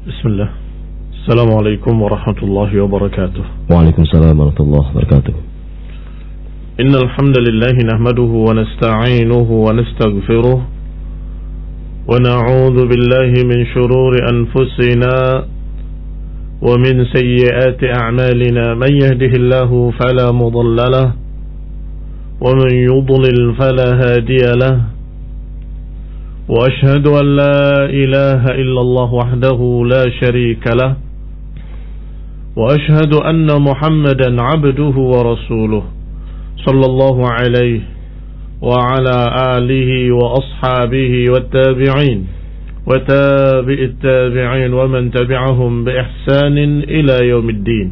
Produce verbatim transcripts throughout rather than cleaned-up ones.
Bismillah. Assalamualaikum warahmatullahi wabarakatuh. Waalaikumsalam warahmatullahi wabarakatuh. Innal hamdalillah nahmaduhu wa nasta'inuhu wa nastaghfiruh wa na'udzu billahi min shururi anfusina wa min sayyiati a'malina man yahdihillahu fala mudilla lahu wa man yudlil fala hadiya lahu. وأشهد أن لا إله إلا الله وحده لا شريك له وأشهد أن محمدا عبده ورسوله صلى الله عليه وعلى آله وأصحابه والتابعين وتابع التابعين ومن تبعهم بإحسان إلى يوم الدين.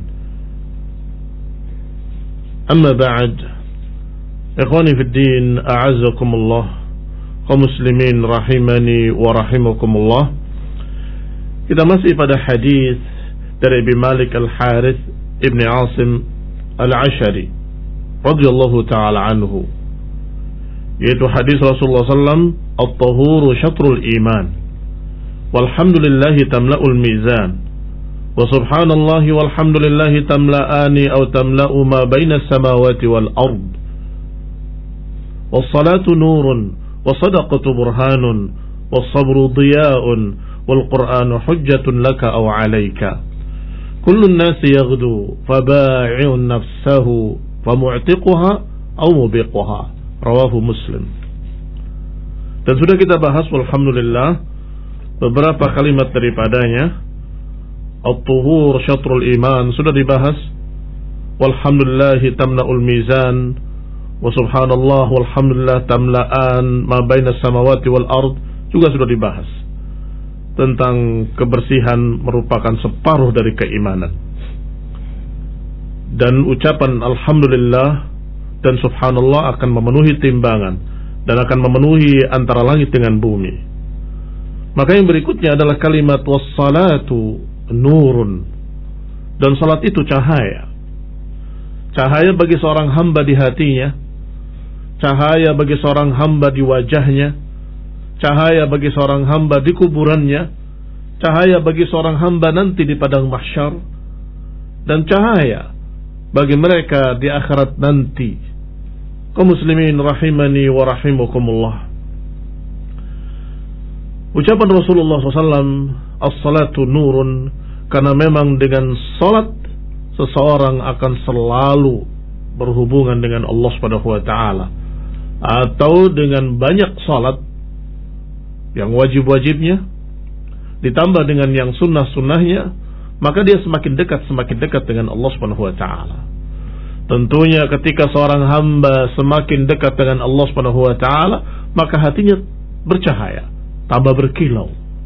أما بعد، إخواني في الدين، أعزكم الله، kaum muslimin rahimani wa rahimakumullah. Kita masih pada hadis dari Abi Malik Al-Harith Ibn Asim Al-Ashari radhiyallahu ta'ala anhu, yaitu hadis Rasulullah sallallahu alaihi wasallam, at-tahuru syatrul iman walhamdulillahi tamla'ul mizan wa subhanallahi walhamdulillahi tamla'ani aw tamla'u ma baina as-samawati wal ard was-salatu nurun وصدقة برهان والصبر ضياء والقرآن حجة لك أو عليك كل الناس يغدو فباع نفسه فمعتقها أو مبيقها رواه مسلم. Dan sudah kita bahas alhamdulillah beberapa kalimat daripadanya. At-tuhur syatrul iman sudah dibahas, walhamdulillahi tamla'ul mizan, wa subhanallah walhamdulillah tamla'an ma baina samawati wal ard juga sudah dibahas. Tentang kebersihan merupakan separuh dari keimanan. Dan ucapan alhamdulillah dan subhanallah akan memenuhi timbangan dan akan memenuhi antara langit dengan bumi. Maka yang berikutnya adalah kalimat wassalatu nurun, dan salat itu cahaya. Cahaya bagi seorang hamba di hatinya, cahaya bagi seorang hamba di wajahnya, cahaya bagi seorang hamba di kuburannya, cahaya bagi seorang hamba nanti di padang mahsyar, dan cahaya bagi mereka di akhirat nanti. Kaum muslimin rahimani wa rahimakumullah. Ucapan Rasulullah sallallahu alaihi wasallam, as-salatu nurun, karena memang dengan salat seseorang akan selalu berhubungan dengan Allah Subhanahu wa taala, atau dengan banyak salat yang wajib-wajibnya ditambah dengan yang sunnah-sunnahnya, maka dia semakin dekat semakin dekat dengan Allah Subhanahu wa taala. Tentunya ketika seorang hamba semakin dekat dengan Allah Subhanahu wa taala, maka hatinya bercahaya, tambah berkilau,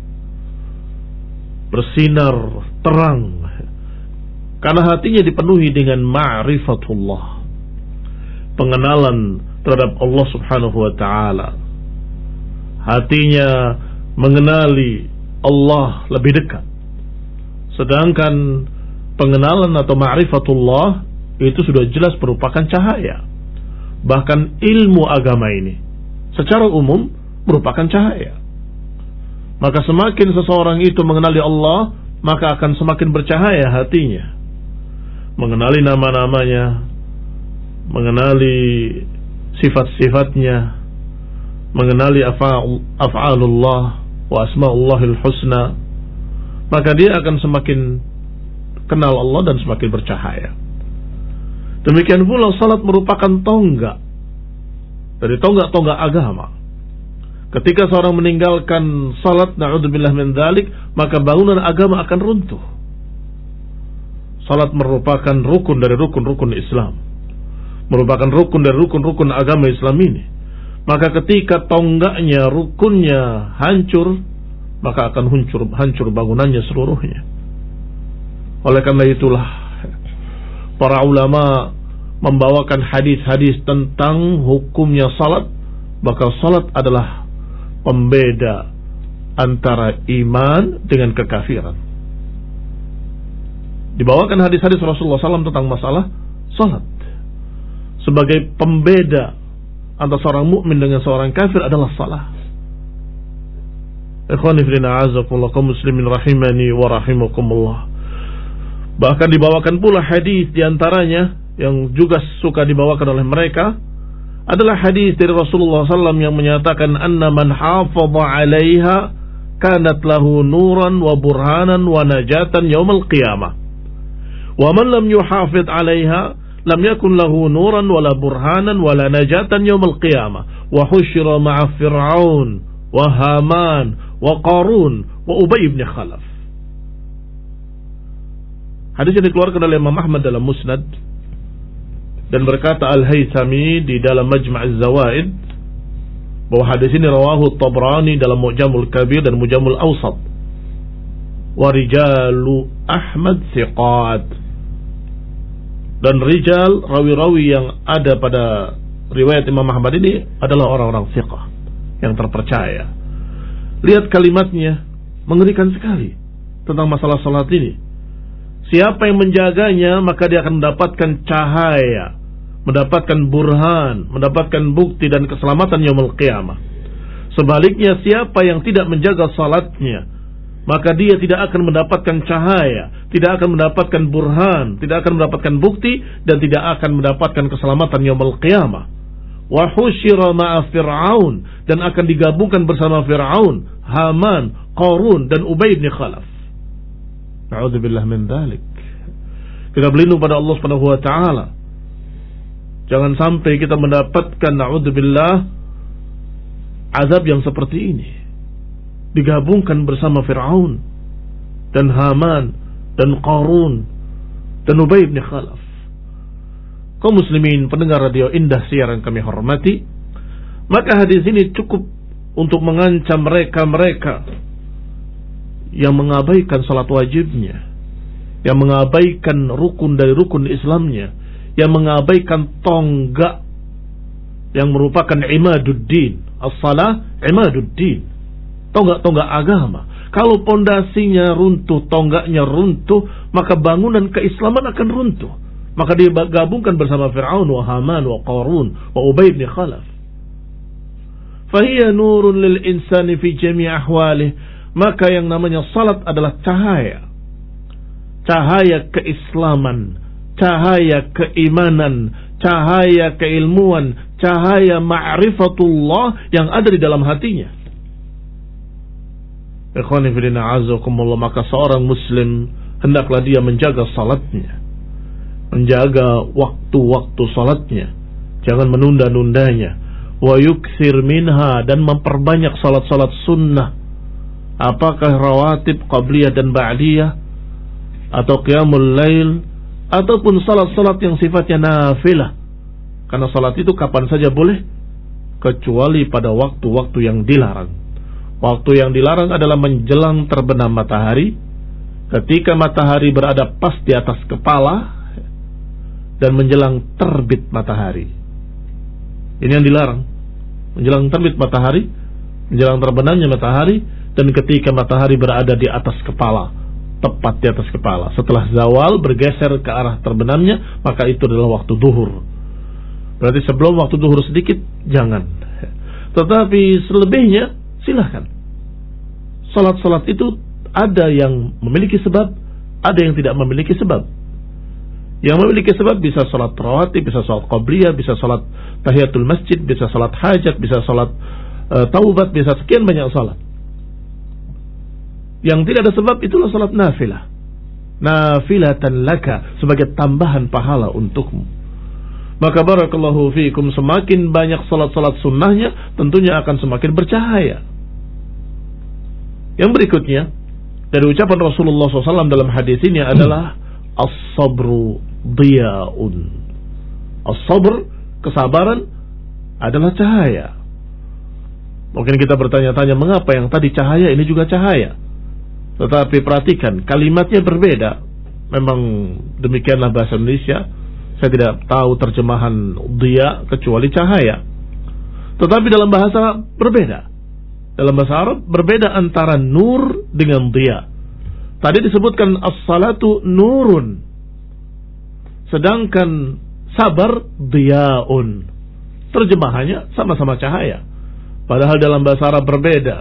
bersinar terang, karena hatinya dipenuhi dengan ma'rifatullah, pengenalan terhadap Allah Subhanahu wa taala. Hatinya mengenali Allah lebih dekat. Sedangkan pengenalan atau ma'rifatullah itu sudah jelas merupakan cahaya. Bahkan ilmu agama ini secara umum merupakan cahaya. Maka semakin seseorang itu mengenali Allah, maka akan semakin bercahaya hatinya. Mengenali nama-namanya, mengenali sifat-sifatnya, mengenali af'alullah wa asma'ullahil husna, maka dia akan semakin kenal Allah dan semakin bercahaya. Demikian pula salat merupakan tonggak dari tonggak-tonggak agama. Ketika seorang meninggalkan salat, na'udzubillah min dzalik, maka bangunan agama akan runtuh. Salat merupakan rukun dari rukun-rukun Islam, merupakan rukun dari rukun-rukun agama Islam ini. Maka ketika tonggaknya, rukunnya hancur, maka akan hancur, hancur bangunannya seluruhnya. Oleh karena itulah para ulama membawakan hadis-hadis tentang hukumnya salat, bahwa salat adalah pembeda antara iman dengan kekafiran. Dibawakan hadis-hadis Rasulullah sallallahu alaihi wasallam tentang masalah salat. Sebagai pembeda antara seorang mukmin dengan seorang kafir adalah salat. Ikhwani fillah azakumullah kaum muslimin rahimani wa rahimakumullah. Bahkan dibawakan pula hadis diantaranya yang juga suka dibawakan oleh mereka adalah hadis dari Rasulullah sallallahu alaihi wasallam yang menyatakan anna man hafadha 'alaiha kanat lahu nuran wa burhanan wa najatan yaumal qiyamah. Wa man lam yuhafidh 'alaiha lam yakun lahu nuran wala burhanan wala najatan yaumal qiyamah. Wa husyira ma'a Fir'aun wa Haman wa Qarun wa Ubay bin Khalaf. Hadis yang dikeluarkan oleh Imam Ahmad dalam Musnad, dan berkata Al-Haythami di dalam Majma' Az-Zawaid bahwa hadis ini rawahu Tabrani dalam Mu'jamul Kabir dan Mu'jamul Awsat. Wa rijalu Ahmad thiqat. Dan rijal rawi-rawi yang ada pada riwayat Imam Ahmad ini adalah orang-orang thiqah yang terpercaya. Lihat kalimatnya, mengerikan sekali tentang masalah salat ini. Siapa yang menjaganya maka dia akan mendapatkan cahaya, mendapatkan burhan, mendapatkan bukti dan keselamatan yaumul qiyamah. Sebaliknya siapa yang tidak menjaga salatnya maka dia tidak akan mendapatkan cahaya, tidak akan mendapatkan burhan, tidak akan mendapatkan bukti dan tidak akan mendapatkan keselamatan yaumul qiyamah. Wa husyira ma'a Fir'aun, dan akan digabungkan bersama Fir'aun, Haman, Qarun dan Ubay bin Khalaf. Na'udzubillah min dzalik. Kita berlindung pada Allah Subhanahu wa taala. Jangan sampai kita mendapatkan na'udzubillah azab yang seperti ini. Digabungkan bersama Fir'aun dan Haman dan Qarun dan Ubay bin Khalaf. Kaum muslimin pendengar radio Indah siaran kami hormati, maka hadis ini cukup untuk mengancam mereka-mereka yang mengabaikan salat wajibnya, yang mengabaikan rukun dari rukun Islamnya, yang mengabaikan tonggak yang merupakan imaduddin. As-salah imaduddin, tonggak-tonggak agama. Kalau pondasinya runtuh, tonggaknya runtuh, maka bangunan keislaman akan runtuh. Maka dia gabungkan bersama Fir'aun wa Haman wa Qarun wa Ubay bin Khalaf. Fahiya nurun lil insani fi jami' ahwalih. Maka yang namanya salat adalah cahaya. Cahaya keislaman, cahaya keimanan, cahaya keilmuan, cahaya ma'rifatullah yang ada di dalam hatinya. Ikhwani fillah azakumullah, maka seorang muslim hendaklah dia menjaga salatnya, menjaga waktu-waktu salatnya, jangan menunda-nundanya. Wa yukthir minha, dan memperbanyak salat-salat sunnah, apakah rawatib qabliyah dan ba'diyah, atau qiyamul lail, ataupun salat-salat yang sifatnya nafilah. Karena salat itu kapan saja boleh, kecuali pada waktu-waktu yang dilarang. Waktu yang dilarang adalah menjelang terbenam matahari, ketika matahari berada pas di atas kepala, dan menjelang terbit matahari. Ini yang dilarang. Menjelang terbit matahari, menjelang terbenamnya matahari, dan ketika matahari berada di atas kepala, tepat di atas kepala. Setelah zawal bergeser ke arah terbenamnya, maka itu adalah waktu duhur. Berarti sebelum waktu duhur sedikit, jangan. Tetapi selebihnya, silahkan. Salat-salat itu ada yang memiliki sebab, ada yang tidak memiliki sebab. Yang memiliki sebab bisa salat rawatib, bisa salat qabliyah, bisa salat tahiyatul masjid, bisa salat hajat, bisa salat uh, taubat, bisa sekian banyak salat. Yang tidak ada sebab itulah salat nafilah. Nafilatan laka, sebagai tambahan pahala untukmu. Maka barakallahu fiikum, semakin banyak salat-salat sunnahnya, tentunya akan semakin bercahaya. Yang berikutnya dari ucapan Rasulullah shallallahu alaihi wasallam dalam hadis ini adalah as-sabru diya'un. As-sabr, kesabaran, adalah cahaya. Mungkin kita bertanya-tanya, mengapa yang tadi cahaya ini juga cahaya? Tetapi perhatikan, kalimatnya berbeda. Memang demikianlah bahasa Indonesia. Saya tidak tahu terjemahan diya kecuali cahaya. Tetapi dalam bahasa berbeda. Dalam bahasa Arab berbeda antara nur dengan diya. Tadi disebutkan as-salatu nurun, sedangkan sabar diyaun. Terjemahannya sama-sama cahaya, padahal dalam bahasa Arab berbeda.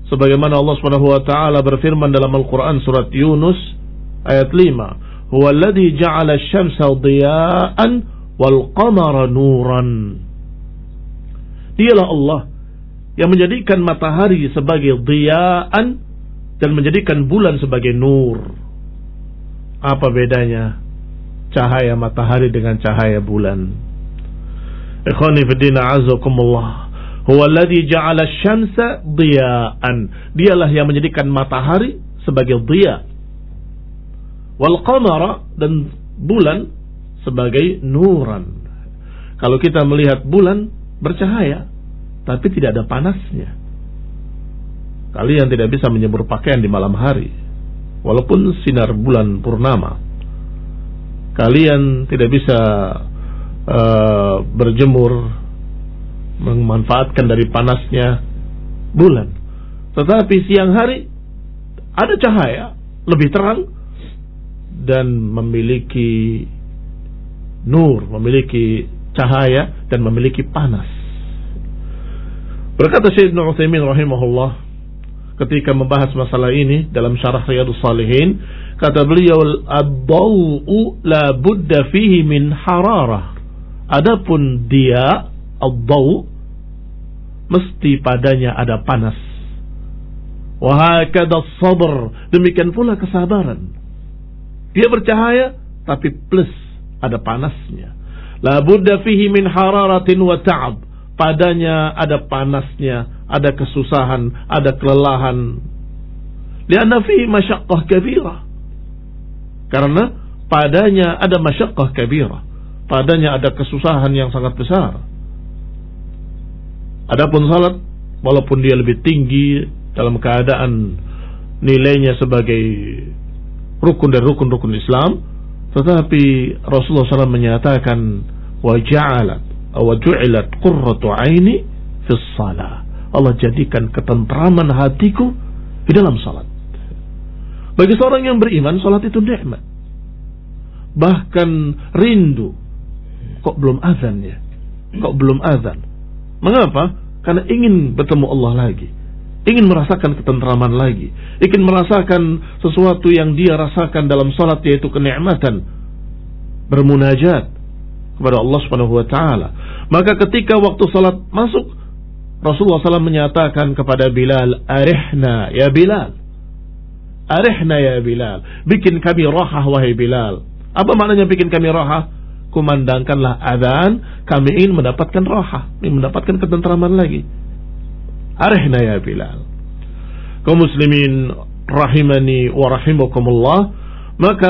Sebagaimana Allah Subhanahu wa taala berfirman dalam Al-Qur'an surat Yunus ayat lima, "Huwallazi ja'ala asy-syamsa dhiya'an wal qamara nuran." Dialah Allah yang menjadikan matahari sebagai dhiya'an dan menjadikan bulan sebagai nur. Apa bedanya cahaya matahari dengan cahaya bulan? Ikhwani fi din, a'azakumullah. Huwa alladhi ja'ala asy-syamsa dhiya'an. Dialah yang menjadikan matahari sebagai dhiya. Wal qamara, dan bulan sebagai nuran. Kalau kita melihat bulan bercahaya tapi tidak ada panasnya. Kalian tidak bisa menjemur pakaian di malam hari walaupun sinar bulan purnama. Kalian tidak bisa uh, berjemur memanfaatkan dari panasnya bulan. Tetapi siang hari ada cahaya lebih terang dan memiliki nur, memiliki cahaya dan memiliki panas. Berkata Syekh Ibnu Utsaimin rahimahullah ketika membahas masalah ini dalam syarah Riyadhus Shalihin, kata beliau, ad-daw'u la budda fihi min hararah. Adapun dia ad-daw' mesti padanya ada panas. Wa hakadha as-sabr, demikian pula kesabaran. Dia bercahaya tapi plus ada panasnya. La budda fihi min hararatin wa ta'ab. Padanya ada panasnya, ada kesusahan, ada kelelahan. Lianna fihi masyaqqah kabirah. Karena padanya ada masyaqqah kabirah. Padanya ada kesusahan yang sangat besar. Adapun salat, walaupun dia lebih tinggi dalam keadaan nilainya sebagai rukun dari rukun-rukun Islam, tetapi Rasulullah shallallahu alaihi wasallam menyatakan, wa ja'alat wa ju'ilat qurratu aini fis shalah. Allah jadikan ketentraman hatiku di dalam salat. Bagi seorang yang beriman, salat itu nikmat. Bahkan rindu, kok belum azan ya? Kok belum azan? Mengapa? Karena ingin bertemu Allah lagi, ingin merasakan ketentraman lagi, ingin merasakan sesuatu yang dia rasakan dalam salat, yaitu kenikmatan bermunajat kepada Allah Subhanahu wa taala. Maka ketika waktu salat masuk, Rasulullah shallallahu alaihi wasallam menyatakan kepada Bilal, "Arihna ya Bilal. Arihna ya Bilal. Bikin kami rahah wahai Bilal." Apa maknanya bikin kami rahah? Kumandangkanlah adzan, kami ingin mendapatkan rahah, ingin mendapatkan ketentraman lagi. Arihna ya Bilal. Kaum muslimin rahimani wa rahimakumullah, maka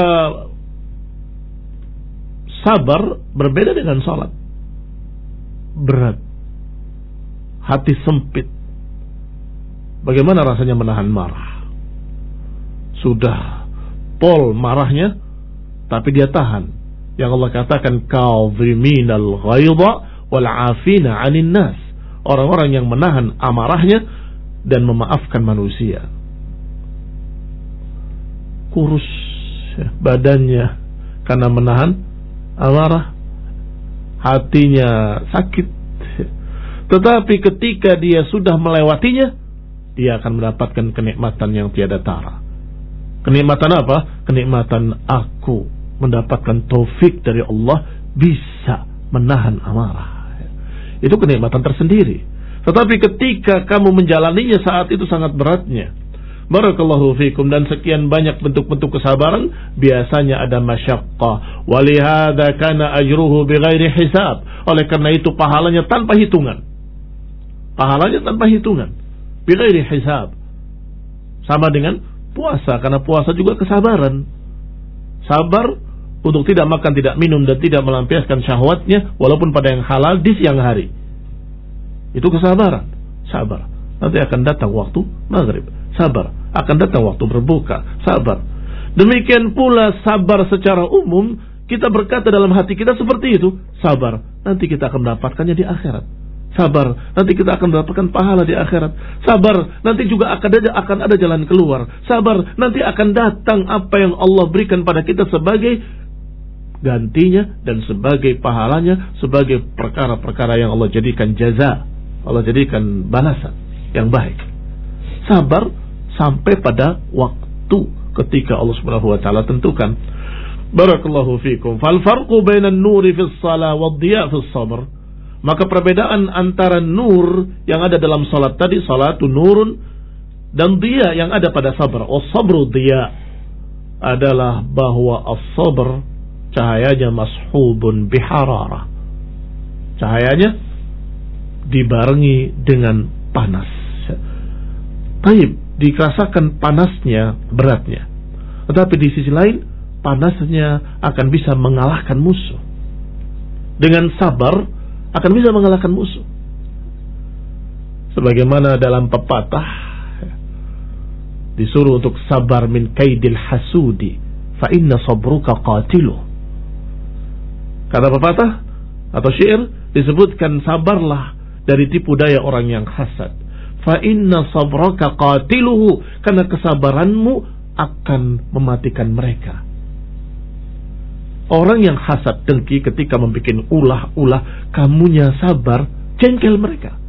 sabar berbeda dengan salat. Berat, hati sempit. Bagaimana rasanya menahan marah? Sudah pol marahnya, tapi dia tahan. Yang Allah katakan, kadhiminal ghaidha wal 'afina 'anil nas. Orang-orang yang menahan amarahnya dan memaafkan manusia. Kurus ya, badannya karena menahan amarah, hatinya sakit. Tetapi ketika dia sudah melewatinya, dia akan mendapatkan kenikmatan yang tiada tara. Kenikmatan apa? Kenikmatan aku mendapatkan taufik dari Allah bisa menahan amarah. Itu kenikmatan tersendiri. Tetapi ketika kamu menjalaninya, saat itu sangat beratnya. Barakallahu fikum. Dan sekian banyak bentuk-bentuk kesabaran, biasanya ada masyaqqah. Walihada kana ajruhu bighairi hisab. Oleh karena itu pahalanya tanpa hitungan. Pahalanya tanpa hitungan, bighairi hisab. Sama dengan puasa, karena puasa juga kesabaran. Sabar untuk tidak makan, tidak minum, dan tidak melampiaskan syahwatnya walaupun pada yang halal di siang hari. Itu kesabaran. Sabar. Nanti akan datang waktu maghrib. Sabar. Akan datang waktu berbuka. Sabar. Demikian pula sabar secara umum. Kita berkata dalam hati kita seperti itu. Sabar. Nanti kita akan mendapatkannya di akhirat. Sabar. Nanti kita akan mendapatkan pahala di akhirat. Sabar. Nanti juga akan ada, akan ada jalan keluar. Sabar. Nanti akan datang apa yang Allah berikan pada kita sebagai gantinya dan sebagai pahalanya, sebagai perkara-perkara yang Allah jadikan jaza, Allah jadikan balasan yang baik. sabar sampai pada waktu ketika Allah Subhanahu wa taala tentukan. Barakallahu fikum. Fal farqu bainan nuri fis shalah wad diya fis sabr. Maka perbedaan antara nur yang ada dalam salat tadi, salatu nurun, dan diya yang ada pada sabar, as-sabru diya, adalah bahwa as-sabr cahayanya mashubun bihararah. Cahayanya dibarengi dengan panas. Taib, dirasakan panasnya, beratnya. Tetapi di sisi lain, panasnya akan bisa mengalahkan musuh. Dengan sabar akan bisa mengalahkan musuh. Sebagaimana dalam pepatah, disuruh untuk sabar min kaidil hasudi, fa inna sabruka qatiluh. Kata pepatah atau syair, disebutkan sabarlah dari tipu daya orang yang hasad. Fa inna sabraka qatiluhu, karena kesabaranmu akan mematikan mereka. Orang yang hasad dengki ketika membuat ulah-ulah, kamunya sabar, jengkel mereka.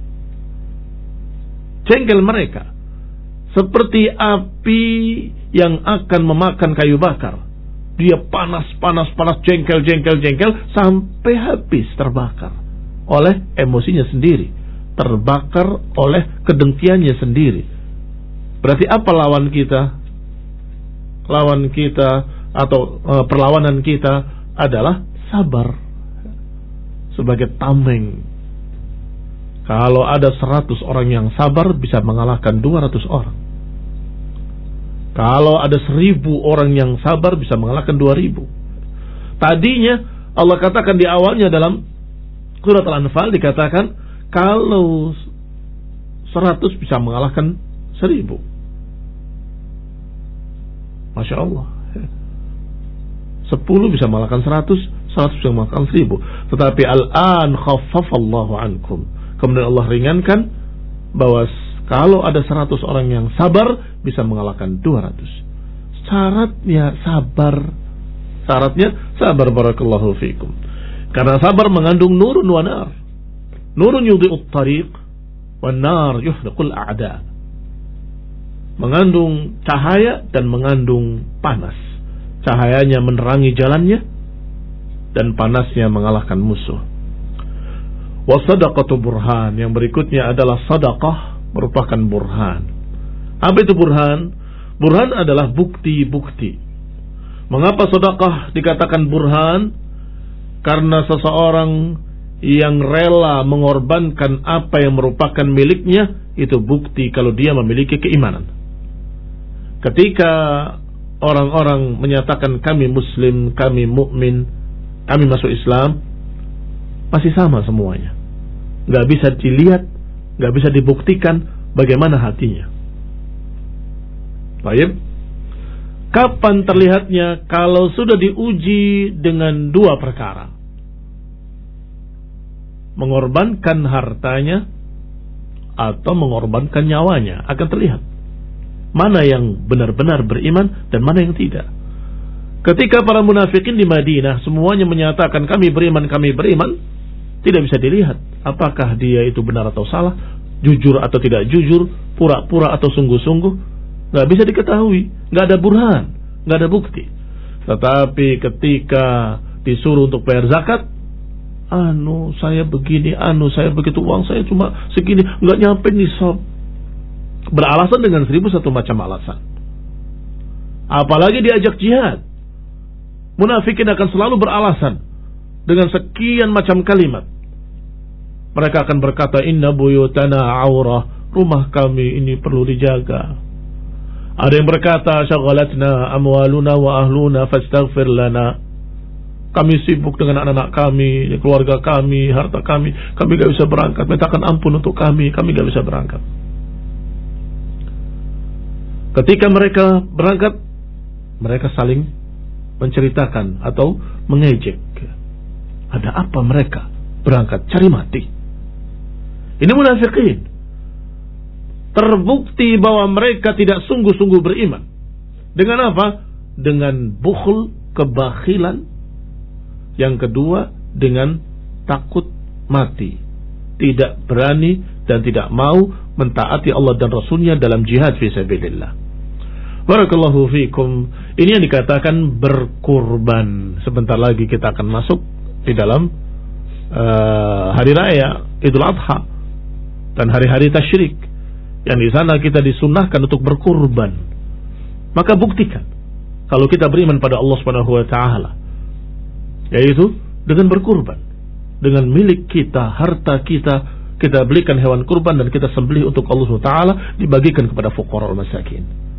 Jengkel mereka. Seperti api yang akan memakan kayu bakar. Dia panas, panas, panas, jengkel, jengkel, jengkel, sampai habis terbakar oleh emosinya sendiri, terbakar oleh kedengkiannya sendiri. Berarti apa lawan kita? Lawan kita atau e, perlawanan kita adalah sabar sebagai tameng. Kalau ada seratus orang yang sabar, bisa mengalahkan dua ratus orang. Kalau ada seribu orang yang sabar, bisa mengalahkan dua ribu. Tadinya Allah katakan di awalnya dalam surat Al-Anfal, dikatakan kalau seratus bisa mengalahkan seribu. Masya Allah. Sepuluh bisa mengalahkan seratus, seratus bisa mengalahkan seribu. Tetapi al-an khaffafallahu ankum. Kemudian Allah ringankan bahwa kalau ada seratus orang yang sabar, bisa mengalahkan dua ratus. Syaratnya sabar. Syaratnya sabar, barakallahu fikum. Karena sabar mengandung nurun wa nar. Nurun yudhi'ut tariq, wa nar yuhriqul a'da. Mengandung cahaya dan mengandung panas. Cahayanya menerangi jalannya, dan panasnya mengalahkan musuh. Wasadaqatu burhan. Yang berikutnya adalah sadaqah, merupakan burhan. Apa itu burhan? Burhan adalah bukti-bukti. Mengapa sedekah dikatakan burhan? Karena seseorang yang rela mengorbankan apa yang merupakan miliknya, itu bukti kalau dia memiliki keimanan. Ketika orang-orang menyatakan kami muslim, kami mukmin, kami masuk Islam, masih sama semuanya. Gak bisa dilihat, gak bisa dibuktikan bagaimana hatinya. Baik. Kapan terlihatnya? Kalau sudah diuji dengan dua perkara. Mengorbankan hartanya atau mengorbankan nyawanya, akan terlihat mana yang benar-benar beriman dan mana yang tidak. Ketika para munafikin di Madinah semuanya menyatakan kami beriman, kami beriman, tidak bisa dilihat apakah dia itu benar atau salah, jujur atau tidak jujur, pura-pura atau sungguh-sungguh, nggak bisa diketahui, nggak ada burhan, nggak ada bukti. Tetapi ketika disuruh untuk bayar zakat, anu saya begini, anu saya begitu, uang saya cuma segini, nggak nyampe nisab. Beralasan dengan seribu satu macam alasan. Apalagi diajak jihad, munafikin akan selalu beralasan dengan sekian macam kalimat. Mereka akan berkata, inna buyutana aurah, rumah kami ini perlu dijaga. Ada yang berkata, syaghalatna amwaluna wa ahluna fastaghfir lana. Kami sibuk dengan anak-anak kami, keluarga kami, harta kami, kami gak bisa berangkat. Mintakan ampun untuk kami, kami gak bisa berangkat. Ketika mereka berangkat, mereka saling menceritakan atau mengejek. Ada apa mereka berangkat cari mati? Ini munafikin. Terbukti bahwa mereka tidak sungguh-sungguh beriman. Dengan apa? Dengan bukhul, kebakhilan. Yang kedua, dengan takut mati. Tidak berani dan tidak mau mentaati Allah dan Rasulnya dalam jihad fisabilillah. Barakallahu fikum. Ini yang dikatakan berkurban. Sebentar lagi kita akan masuk di dalam uh, hari raya Idul Adha dan hari-hari tasyrik, yang di sana kita disunnahkan untuk berkurban. Maka buktikan kalau kita beriman pada Allah Subhanahu wa taala, yaitu dengan berkurban, dengan milik kita, harta kita, kita belikan hewan kurban dan kita sembelih untuk Allah Subhanahu wa taala, dibagikan kepada fuqara wal masakin.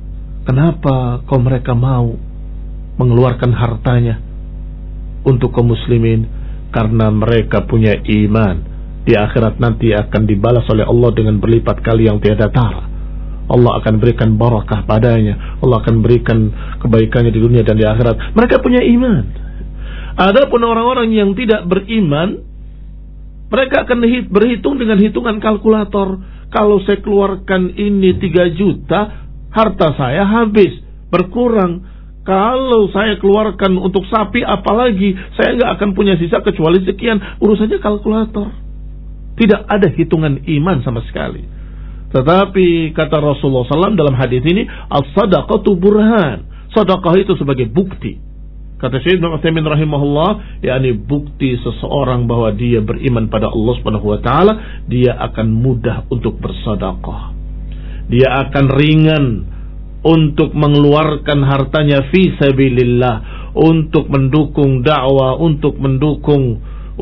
Kenapa kaum mereka mau mengeluarkan hartanya untuk kaum muslimin? Karena mereka punya iman di akhirat nanti akan dibalas oleh Allah dengan berlipat kali yang tiada tara. Allah akan berikan barakah padanya, Allah akan berikan kebaikannya di dunia dan di akhirat. Mereka punya iman. Adapun orang-orang yang tidak beriman, mereka akan berhitung dengan hitungan kalkulator. Kalau saya keluarkan ini tiga juta, harta saya habis, berkurang. Kalau saya keluarkan untuk sapi, apalagi saya nggak akan punya sisa kecuali sekian. Urusannya kalkulator. Tidak ada hitungan iman sama sekali. Tetapi kata Rasulullah shallallahu alaihi wasallam dalam hadis ini, as-sadaqatu burhan. Sedekah itu sebagai bukti. Kata Syekh Ibnu Utsaimin rahimahullah, yakni bukti seseorang bahwa dia beriman pada Allah Subhanahu wa taala, dia akan mudah untuk bersedekah. Dia akan ringan untuk mengeluarkan hartanya fi sabilillah, untuk mendukung dakwah, untuk mendukung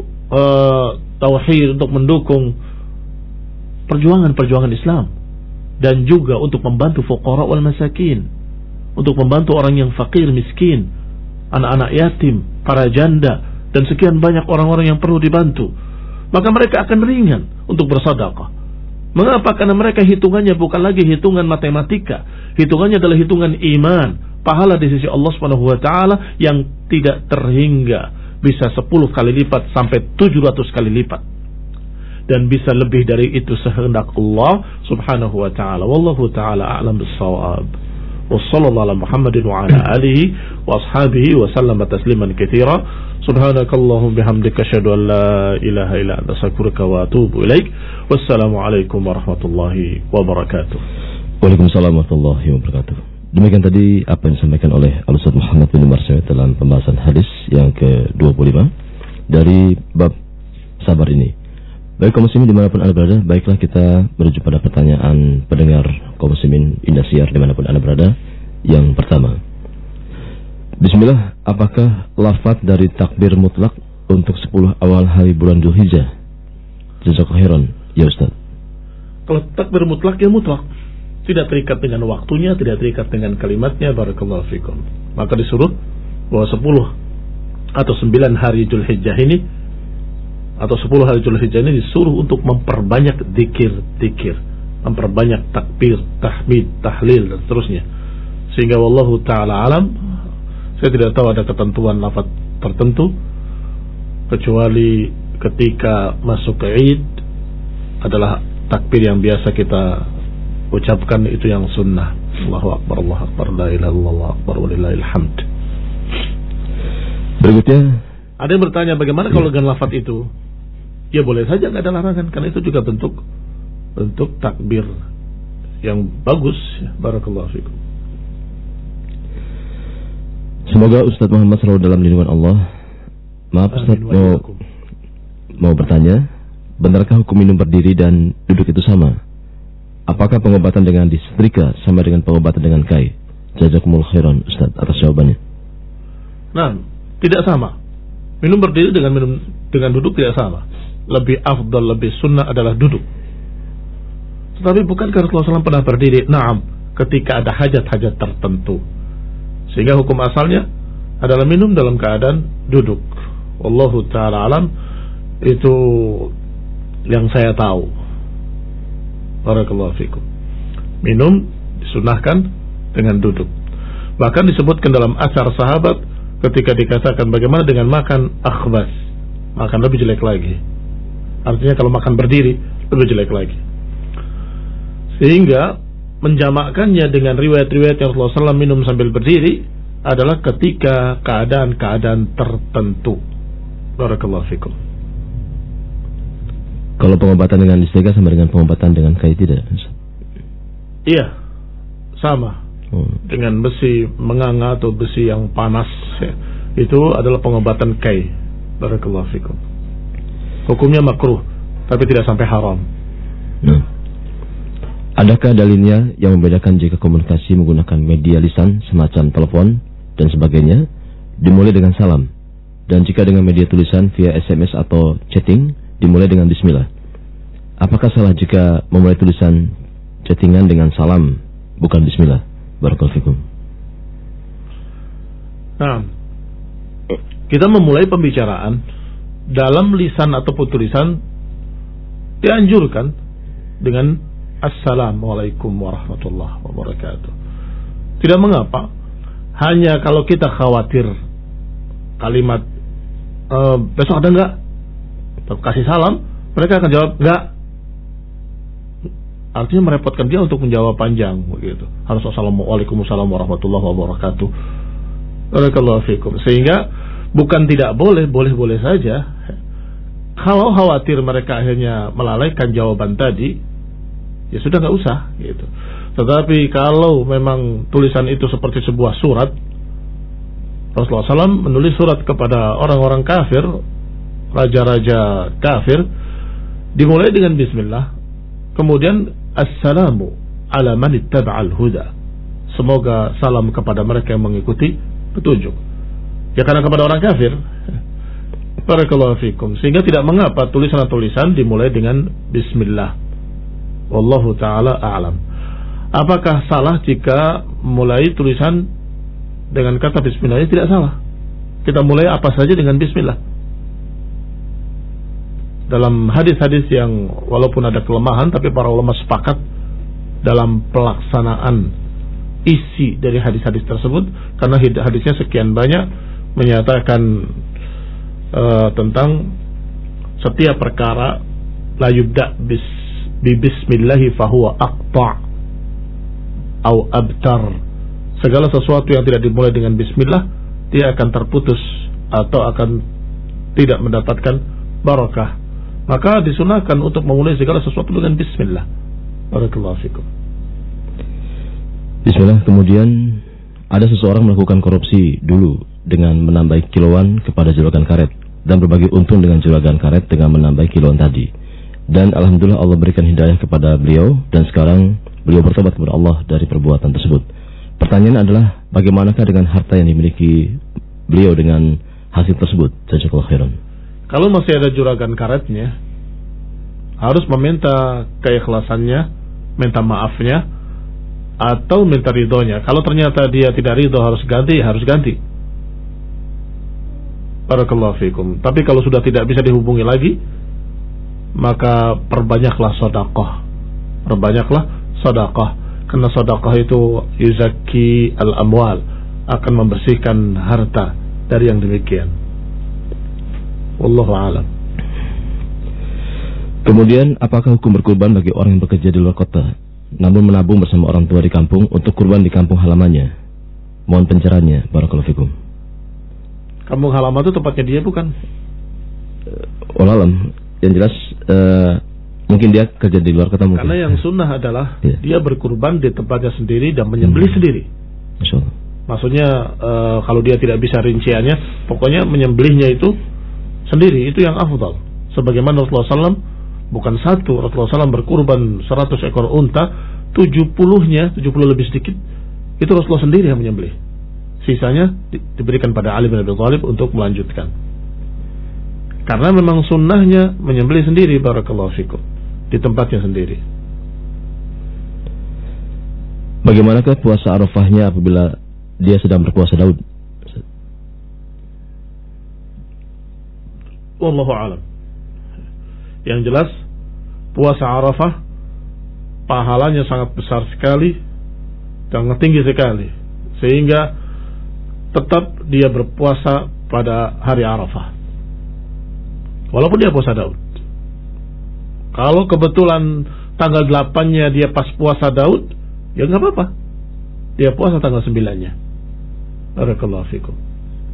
uh, tauhid, untuk mendukung perjuangan-perjuangan Islam, dan juga untuk membantu fuqara wal masakin, untuk membantu orang yang fakir miskin, anak-anak yatim, para janda, dan sekian banyak orang-orang yang perlu dibantu. Maka mereka akan ringan untuk bersedekah. Mengapa? Karena mereka hitungannya bukan lagi hitungan matematika. Hitungannya adalah hitungan iman. Pahala di sisi Allah Subhanahu wa taala yang tidak terhingga, bisa sepuluh kali lipat sampai tujuh ratus kali lipat. Dan bisa lebih dari itu sehendak Allah Subhanahu wa taala. Wallahu taala a'lam bis-shawab. Wassallallahu ala Muhammadin wa ala alihi wa ashabihi wa sallama tasliman katsira. Subhanakallahumma bihamdika asyhadu an la ilaha illa anta astaghfiruka wa atubu ilaik. Wassalamu alaikum warahmatullahi wabarakatuh. Waalaikumsalam warahmatullahi wabarakatuh. Demikian tadi apa yang disampaikan oleh Al-Ustaz Muhammad bin Marsya dalam pembahasan hadis yang ke dua puluh lima dari bab sabar ini. Baik kaum muslimin dimanapun Anda berada, baiklah kita menuju pada pertanyaan pendengar kaum muslimin Indosiar dimanapun Anda berada. Yang pertama, bismillah, apakah lafaz dari takbir mutlak untuk sepuluh awal hari bulan Dzulhijjah? Jazakallahu khairan ya Ustaz. Kalau takbir mutlak ya mutlak, tidak terikat dengan waktunya, tidak terikat dengan kalimatnya. Barakallahu fikum. Maka disuruh bahwa sepuluh atau sembilan hari Dzulhijjah ini, atau sepuluh hari Dzulhijjah ini disuruh untuk memperbanyak zikir-zikir, memperbanyak takbir, tahmid, tahlil dan seterusnya. Sehingga wallahu taala alam, saya tidak tahu ada ketentuan lafaz tertentu kecuali ketika masuk ke Id adalah takbir yang biasa kita ucapkan, itu yang sunnah. Allahu akbar, Allahu akbar, la ilaha illallah, akbar walillahil hamd. Berikutnya ada yang bertanya bagaimana kalau dengan lafaz itu? Ya boleh saja, nggak ada larangan, karena itu juga bentuk bentuk takbir yang bagus. Barakallahu fikum. Semoga Ustaz Muhammad selalu dalam lindungan Allah. Maaf Ustaz, mau mau bertanya, benarkah hukum minum berdiri dan duduk itu sama? Apakah pengobatan dengan disetrika sama dengan pengobatan dengan kai? Jazakumullah khairan Ustaz atas jawabannya. Nah, tidak sama. Minum berdiri dengan minum dengan duduk tidak sama. Lebih afdal, lebih sunnah adalah duduk. Tetapi bukankah Rasulullah shallallahu alaihi wasallam pernah berdiri? Naam, ketika ada hajat-hajat tertentu. Sehingga hukum asalnya adalah minum dalam keadaan duduk. Wallahu ta'ala alam, itu yang saya tahu. Barakallahu fikum. Minum disunahkan dengan duduk. Bahkan disebutkan dalam athar sahabat ketika dikatakan bagaimana dengan makan akhbas, makan lebih jelek lagi. Artinya kalau makan berdiri lebih jelek lagi. Sehingga menjamakkannya dengan riwayat-riwayat yang Rasulullah shallallahu alaihi wasallam minum sambil berdiri adalah ketika keadaan-keadaan tertentu. Barakallahu fikum. Kalau pengobatan dengan istega sama dengan pengobatan dengan kai tidak? Iya, sama. Hmm. Dengan besi menganga atau besi yang panas, ya, itu adalah pengobatan kai. Barakallahu fikum. Hukumnya makruh, tapi tidak sampai haram. Nah. Adakah dalilnya yang membedakan jika komunikasi menggunakan media lisan semacam telepon dan sebagainya dimulai dengan salam, dan jika dengan media tulisan via S M S atau chatting dimulai dengan bismillah? Apakah salah jika memulai tulisan chattingan dengan salam bukan bismillah? Barakallahu fikum. Nah, kita memulai pembicaraan dalam lisan ataupun tulisan dianjurkan dengan Assalamualaikum warahmatullahi wabarakatuh. Tidak mengapa. Hanya kalau kita khawatir kalimat e, besok ada enggak? Kasih salam, mereka akan jawab enggak. Artinya merepotkan dia untuk menjawab panjang begitu. Harus Assalamualaikum warahmatullahi wabarakatuh. Barakallahu fikum. Sehingga bukan tidak boleh, boleh-boleh saja. Kalau khawatir mereka akhirnya melalaikan jawaban tadi, ya sudah enggak usah gitu. Tetapi kalau memang tulisan itu seperti sebuah surat, Rasulullah shallallahu alaihi wasallam menulis surat kepada orang-orang kafir, raja-raja kafir, dimulai dengan bismillah, kemudian assalamu ala man ittaba'al huda, semoga salam kepada mereka yang mengikuti petunjuk. Ya karena kepada orang kafir. Barakallahu fikum. Sehingga tidak mengapa tulisan-tulisan dimulai dengan bismillah. Wallahu ta'ala a'lam. Apakah salah jika mulai tulisan dengan kata bismillah? Ya, tidak salah. Kita mulai apa saja dengan bismillah. Dalam hadis-hadis yang walaupun ada kelemahan, tapi para ulama sepakat dalam pelaksanaan isi dari hadis-hadis tersebut, karena hadisnya sekian banyak menyatakan uh, tentang setiap perkara la yubda bis bi bismillahi fahuwa aqta' au abtar. Segala sesuatu yang tidak dimulai dengan bismillah, dia akan terputus atau akan tidak mendapatkan barakah. Maka disunahkan untuk memulai segala sesuatu dengan bismillah. Barakallahu fikum. Bismillah. Kemudian ada seseorang melakukan korupsi dulu dengan menambah kiloan kepada juragan karet dan berbagi untung dengan juragan karet dengan menambah kiloan tadi. Dan alhamdulillah Allah berikan hidayah kepada beliau dan sekarang beliau bertobat kepada Allah dari perbuatan tersebut. Pertanyaan adalah bagaimanakah dengan harta yang dimiliki beliau dengan hasil tersebut? Jazakallahu khairan. Kalau masih ada juragan karetnya, harus meminta keikhlasannya, minta maafnya, atau minta ridhonya. Kalau ternyata dia tidak ridho harus ganti, harus ganti. Barakallahu fikum. Tapi kalau sudah tidak bisa dihubungi lagi, maka perbanyaklah sedekah. Perbanyaklah sedekah. Karena sedekah itu yuzakki al-amwal, akan membersihkan harta dari yang demikian. Wallahu a'lam. Kemudian, apakah hukum berkurban bagi orang yang bekerja di luar kota namun menabung bersama orang tua di kampung untuk kurban di kampung halamannya? Mohon pencerahannya. Barakallahu fikum. Kampung halaman itu tempatnya dia bukan? Wallahu a'lam. Yang jelas uh, mungkin dia kerja di luar kota mungkin. Karena yang sunnah adalah yeah. dia berkurban di tempatnya sendiri dan menyembelih hmm. sendiri. Insyaallah. Maksudnya uh, kalau dia tidak bisa rinciannya, pokoknya menyembelihnya itu sendiri, itu yang afdal. Sebagaimana Rasulullah shallallahu alaihi wasallam bukan satu, Rasulullah shallallahu alaihi wasallam berkurban seratus ekor unta, tujuh puluh-nya, tujuh puluh lebih sedikit, itu Rasulullah sendiri yang menyembelih. Sisanya di, diberikan pada Ali bin Abi Thalib untuk melanjutkan. Karena memang sunnahnya menyembelih sendiri, barakallahu fikum, di tempatnya sendiri. Bagaimanakah puasa Arafahnya apabila dia sedang berpuasa Daud? Wallahu a'lam. Yang jelas puasa Arafah pahalanya sangat besar sekali, sangat tinggi sekali, sehingga tetap dia berpuasa pada hari Arafah walaupun dia puasa Daud. Kalau kebetulan tanggal delapan-nya dia pas puasa Daud, ya nggak apa-apa, dia puasa tanggal sembilan-nya. Barakallahu fikum.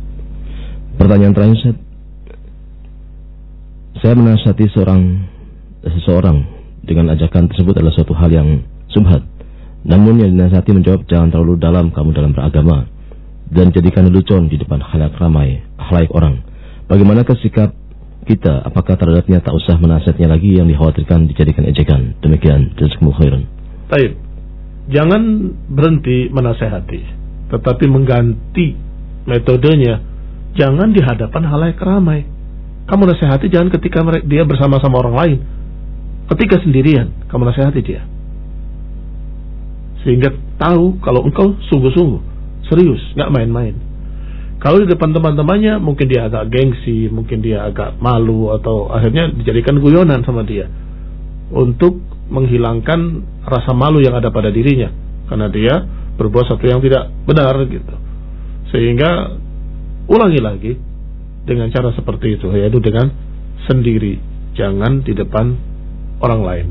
Pertanyaan terakhir, Ustaz. Saya menasihati seorang seseorang dengan ajakan tersebut adalah suatu hal yang subhat. Namun yang dinasihati menjawab, jangan terlalu dalam kamu dalam beragama dan jadikan lelucon di depan khalayak ramai, khalayak orang. Bagaimanakah sikap kita? Apakah terhadapnya tak usah menasihatnya lagi yang dikhawatirkan dijadikan ejekan? Demikian, jazakumullahu khairan. Baik. Jangan berhenti menasehati, tetapi mengganti metodenya. Jangan di hadapan khalayak ramai. Kamu nasihati jangan ketika dia bersama-sama orang lain. Ketika sendirian, kamu nasihati dia, sehingga tahu kalau engkau sungguh-sungguh, serius, gak main-main. Kalau di depan teman-temannya, mungkin dia agak gengsi, mungkin dia agak malu, atau akhirnya dijadikan guyonan sama dia untuk menghilangkan rasa malu yang ada pada dirinya, karena dia berbuat sesuatu yang tidak benar gitu. Sehingga ulangi lagi dengan cara seperti itu, yaitu dengan sendiri, jangan di depan orang lain.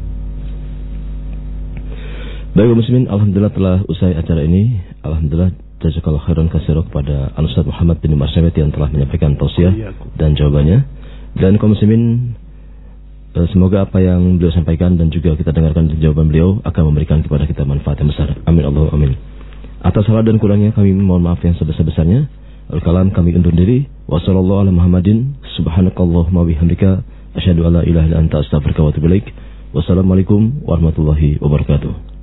Baik muslimin, alhamdulillah telah usai acara ini. Alhamdulillah, jazakallahu khairan katsira kepada Al-Ustaz Muhammad bin Marsyamet yang telah menyampaikan tausiah dan jawabannya. Dan kaum muslimin, semoga apa yang beliau sampaikan dan juga kita dengarkan jawaban beliau akan memberikan kepada kita manfaat yang besar. Amin Allahumma amin. Atas salah dan kurangnya kami mohon maaf yang sebesar-besarnya. Al-kalam kami undur diri. Wassallallahu ala Muhammadin subhanakallahumma bihamdika asyhadu an la ilaha illa anta astaghfiruka wa atubu ilaik. Wassalamualaikum warahmatullahi wabarakatuh.